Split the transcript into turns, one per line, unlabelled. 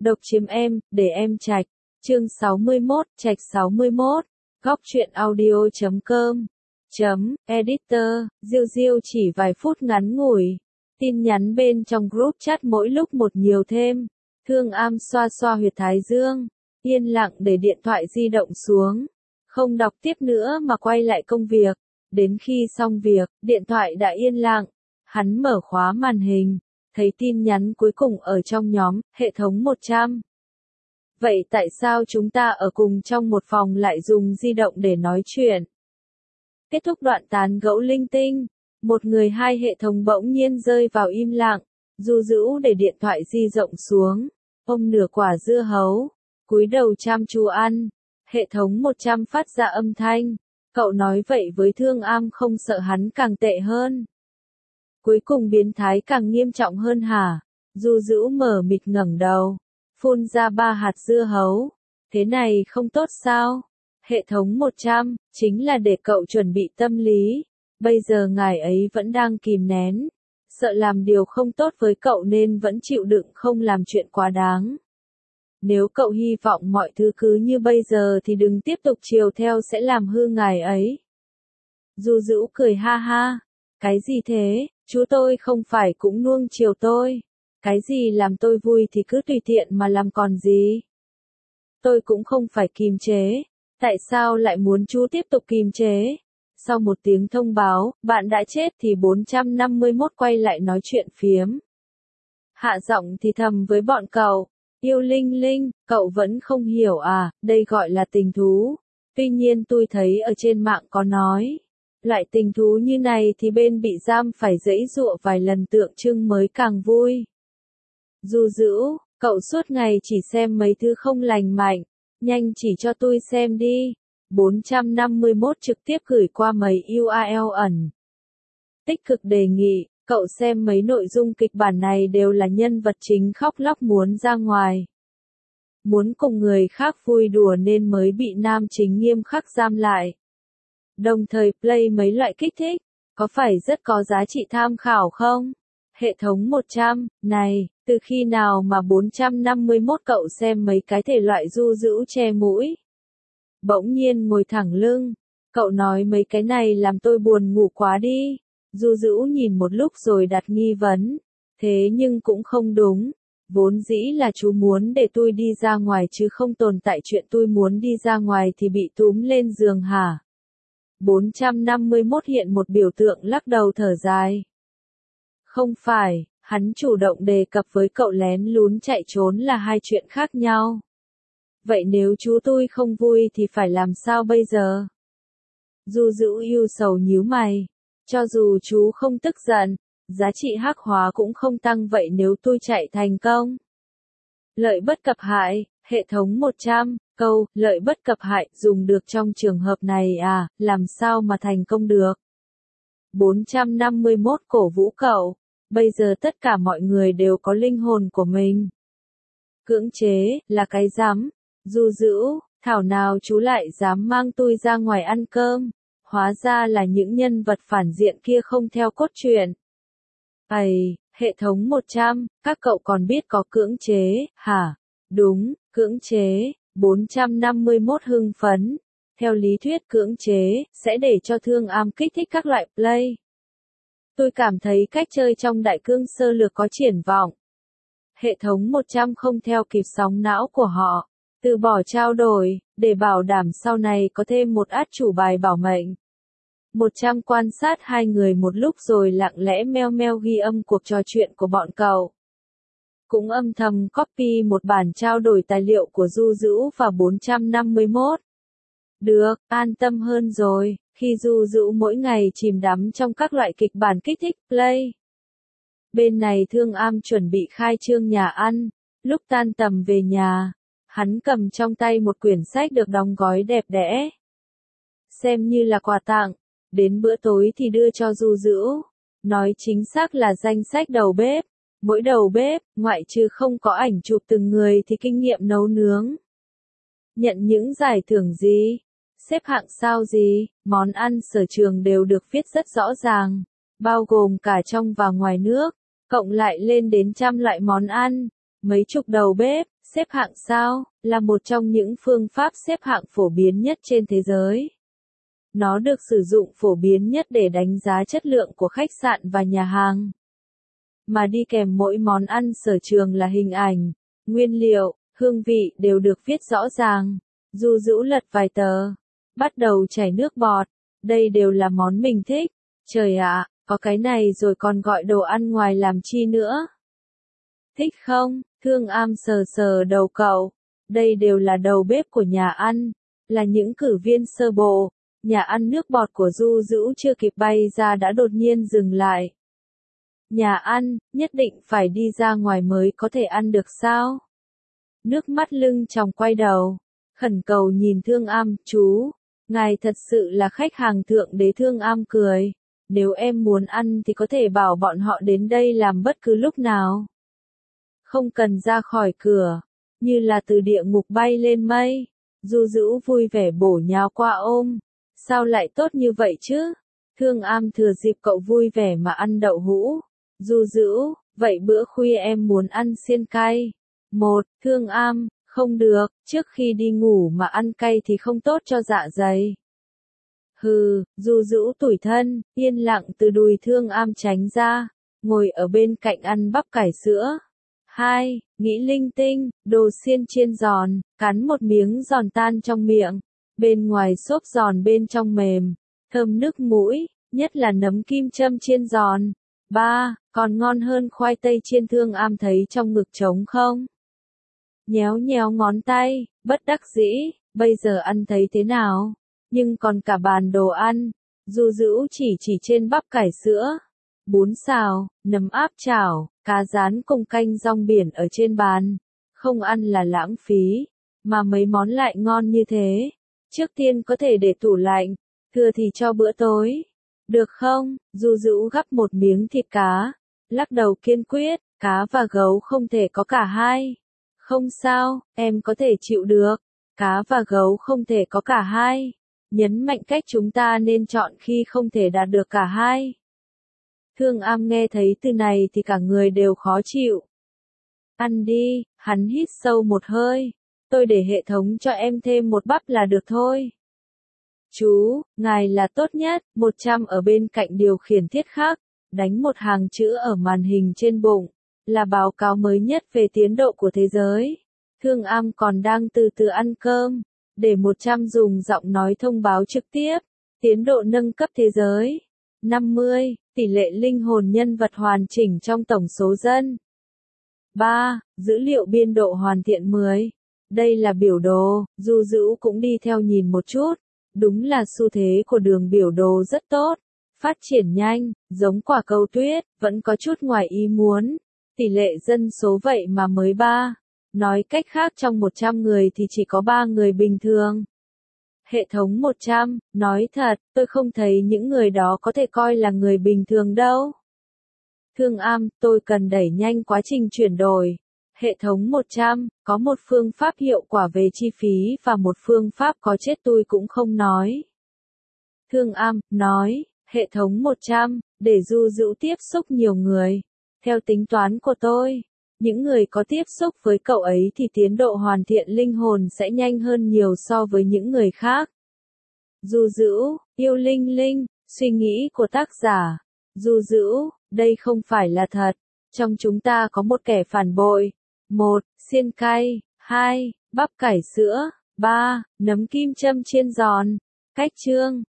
Độc chiếm em, để em trạch. Chương 61, trạch 61. Góc truyện audio.com. Editor, Diêu Diêu chỉ vài phút ngắn ngủi. Tin nhắn bên trong group chat mỗi lúc một nhiều thêm. Thương Am xoa xoa huyệt thái dương. Yên lặng để điện thoại di động xuống. Không đọc tiếp nữa mà quay lại công việc. Đến khi xong việc, điện thoại đã yên lặng. Hắn mở khóa màn hình. Thấy tin nhắn cuối cùng ở trong nhóm, hệ thống 100. Vậy tại sao chúng ta ở cùng trong một phòng lại dùng di động để nói chuyện? Kết thúc đoạn tán gẫu linh tinh, một người hai hệ thống bỗng nhiên rơi vào im lặng, Du Dữ để điện thoại di rộng xuống, ôm nửa quả dưa hấu, cúi đầu chăm chú ăn, hệ thống 100 phát ra âm thanh, cậu nói vậy với Thương Am không sợ hắn càng tệ hơn. Cuối cùng biến thái càng nghiêm trọng hơn hả? Du Dữ mở mịt ngẩng đầu, phun ra 3 hạt dưa hấu, thế này không tốt sao? Hệ thống 100, chính là để cậu chuẩn bị tâm lý, bây giờ ngài ấy vẫn đang kìm nén, sợ làm điều không tốt với cậu nên vẫn chịu đựng không làm chuyện quá đáng. Nếu cậu hy vọng mọi thứ cứ như bây giờ thì đừng tiếp tục chiều theo sẽ làm hư ngài ấy. Du Dữ cười ha ha, cái gì thế, chú tôi không phải cũng nuông chiều tôi, cái gì làm tôi vui thì cứ tùy tiện mà làm còn gì. Tôi cũng không phải kìm chế. Tại sao lại muốn chú tiếp tục kìm chế? Sau một tiếng thông báo, bạn đã chết thì 451 quay lại nói chuyện phiếm. Hạ giọng thì thầm với bọn cậu. Yêu Linh Linh, cậu vẫn không hiểu à, đây gọi là tình thú. Tuy nhiên tôi thấy ở trên mạng có nói. Loại tình thú như này thì bên bị giam phải giãy giụa vài lần tượng trưng mới càng vui. Du Dữ, cậu suốt ngày chỉ xem mấy thứ không lành mạnh. Nhanh chỉ cho tôi xem đi. 451 trực tiếp gửi qua mấy URL ẩn. Tích cực đề nghị, cậu xem mấy nội dung kịch bản này đều là nhân vật chính khóc lóc muốn ra ngoài. Muốn cùng người khác vui đùa nên mới bị nam chính nghiêm khắc giam lại. Đồng thời play mấy loại kích thích, có phải rất có giá trị tham khảo không? Hệ thống 100, này, từ khi nào mà 451 cậu xem mấy cái thể loại Du Dữ che mũi? Bỗng nhiên ngồi thẳng lưng, cậu nói mấy cái này làm tôi buồn ngủ quá đi. Du Dữ nhìn một lúc rồi đặt nghi vấn, thế nhưng cũng không đúng, vốn dĩ là chú muốn để tôi đi ra ngoài chứ không tồn tại chuyện tôi muốn đi ra ngoài thì bị túm lên giường hả? 451 hiện một biểu tượng lắc đầu thở dài. Không phải, hắn chủ động đề cập với cậu lén lún chạy trốn là hai chuyện khác nhau. Vậy nếu chú tôi không vui thì phải làm sao bây giờ? Du Dữ ưu sầu nhíu mày. Cho dù chú không tức giận, giá trị hắc hóa cũng không tăng vậy nếu tôi chạy thành công. Lợi bất cập hại, hệ thống 100, câu, lợi bất cập hại, dùng được trong trường hợp này à, làm sao mà thành công được? 451 cổ vũ cậu, bây giờ tất cả mọi người đều có linh hồn của mình. Cưỡng chế, là cái dám. Du Dữ, thảo nào chú lại dám mang tôi ra ngoài ăn cơm, hóa ra là những nhân vật phản diện kia không theo cốt truyện. Hệ thống 100, các cậu còn biết có cưỡng chế, hả? Đúng, cưỡng chế, 451 hưng phấn. Theo lý thuyết cưỡng chế, sẽ để cho Thương Am kích thích các loại play. Tôi cảm thấy cách chơi trong đại cương sơ lược có triển vọng. Hệ thống 100 không theo kịp sóng não của họ. Từ bỏ trao đổi, để bảo đảm sau này có thêm một át chủ bài bảo mệnh. 100 quan sát hai người một lúc rồi lặng lẽ meo meo ghi âm cuộc trò chuyện của bọn cậu. Cũng âm thầm copy một bản trao đổi tài liệu của Du Dữ và 451. Được, an tâm hơn rồi, khi Du Dữ mỗi ngày chìm đắm trong các loại kịch bản kích thích play. Bên này Thương Am chuẩn bị khai trương nhà ăn, lúc tan tầm về nhà. Hắn cầm trong tay một quyển sách được đóng gói đẹp đẽ. Xem như là quà tặng, đến bữa tối thì đưa cho Du Dữ. Nói chính xác là danh sách đầu bếp. Mỗi đầu bếp, ngoại trừ không có ảnh chụp từng người thì kinh nghiệm nấu nướng. Nhận những giải thưởng gì? Xếp hạng sao gì? Món ăn sở trường đều được viết rất rõ ràng. Bao gồm cả trong và ngoài nước. Cộng lại lên đến trăm loại món ăn. Mấy chục đầu bếp, xếp hạng sao, là một trong những phương pháp xếp hạng phổ biến nhất trên thế giới. Nó được sử dụng phổ biến nhất để đánh giá chất lượng của khách sạn và nhà hàng. Mà đi kèm mỗi món ăn sở trường là hình ảnh, nguyên liệu, hương vị đều được viết rõ ràng. Du Dữu lật vài tờ, bắt đầu chảy nước bọt. Đây đều là món mình thích. Trời ạ, có cái này rồi còn gọi đồ ăn ngoài làm chi nữa. Thích không? Thương Am sờ sờ đầu cậu. Đây đều là đầu bếp của nhà ăn, là những cử viên sơ bộ. Nhà ăn nước bọt của Du Dữu chưa kịp bay ra đã đột nhiên dừng lại. Nhà ăn, nhất định phải đi ra ngoài mới có thể ăn được sao? Nước mắt lưng tròng quay đầu, khẩn cầu nhìn Thương Am, chú, ngài thật sự là khách hàng thượng đế. Thương Am cười, nếu em muốn ăn thì có thể bảo bọn họ đến đây làm bất cứ lúc nào. Không cần ra khỏi cửa, như là từ địa ngục bay lên mây. Du Dữu vui vẻ bổ nhào qua ôm, sao lại tốt như vậy chứ? Thương Am thừa dịp cậu vui vẻ mà ăn đậu hũ. Du Dữu, vậy bữa khuya em muốn ăn xiên cay. Thương Am, không được, trước khi đi ngủ mà ăn cay thì không tốt cho dạ dày. Hừ, Du Dữu tủi thân, yên lặng từ đùi Thương Am tránh ra, ngồi ở bên cạnh ăn bắp cải sữa. 2. Nghĩ linh tinh, đồ xiên chiên giòn, cắn một miếng giòn tan trong miệng, bên ngoài xốp giòn bên trong mềm, thơm nức mũi, nhất là nấm kim châm chiên giòn. 3. Còn ngon hơn khoai tây chiên. Thương Am thấy trong ngực trống không? Nhéo nhéo ngón tay, bất đắc dĩ, bây giờ ăn thấy thế nào? Nhưng còn cả bàn đồ ăn. Du Dữu chỉ trên bắp cải sữa, bún xào, nấm áp chảo, cá rán cùng canh rong biển ở trên bàn. Không ăn là lãng phí, mà mấy món lại ngon như thế. Trước tiên có thể để tủ lạnh, thừa thì cho bữa tối. Được không? Du Dữu gắp một miếng thịt cá, lắc đầu kiên quyết, cá và gấu không thể có cả hai. Không sao, em có thể chịu được. Cá và gấu không thể có cả hai. Nhấn mạnh cách chúng ta nên chọn khi không thể đạt được cả hai. Thương Am nghe thấy từ này thì cả người đều khó chịu. Ăn đi, hắn hít sâu một hơi. Tôi để hệ thống cho em thêm một bắp là được thôi. Chú, ngài là tốt nhất. 100 ở bên cạnh điều khiển thiết khắc, đánh một hàng chữ ở màn hình trên bụng, là báo cáo mới nhất về tiến độ của thế giới. Thương Am còn đang từ từ ăn cơm, để 100 dùng giọng nói thông báo trực tiếp, tiến độ nâng cấp thế giới. 50, tỷ lệ linh hồn nhân vật hoàn chỉnh trong tổng số dân. 3. Dữ liệu biên độ hoàn thiện 10. Đây là biểu đồ, Du Dữu cũng đi theo nhìn một chút. Đúng là xu thế của đường biểu đồ rất tốt. Phát triển nhanh, giống quả cầu tuyết, vẫn có chút ngoài ý muốn. Tỷ lệ dân số vậy mà mới 3. Nói cách khác trong 100 người thì chỉ có 3 người bình thường. Hệ thống 100, nói thật, tôi không thấy những người đó có thể coi là người bình thường đâu. Thương Am, tôi cần đẩy nhanh quá trình chuyển đổi. Hệ thống 100, có một phương pháp hiệu quả về chi phí và một phương pháp có chết tôi cũng không nói. Thương Am, nói, hệ thống 100, để Du Dữu tiếp xúc nhiều người. Theo tính toán của tôi, những người có tiếp xúc với cậu ấy thì tiến độ hoàn thiện linh hồn sẽ nhanh hơn nhiều so với những người khác. Du Dữu, yêu Linh Linh, suy nghĩ của tác giả. Du Dữu, đây không phải là thật. Trong chúng ta có một kẻ phản bội. 1. Xiên cay. 2. Bắp cải sữa. 3. Nấm kim châm chiên giòn. Cách chương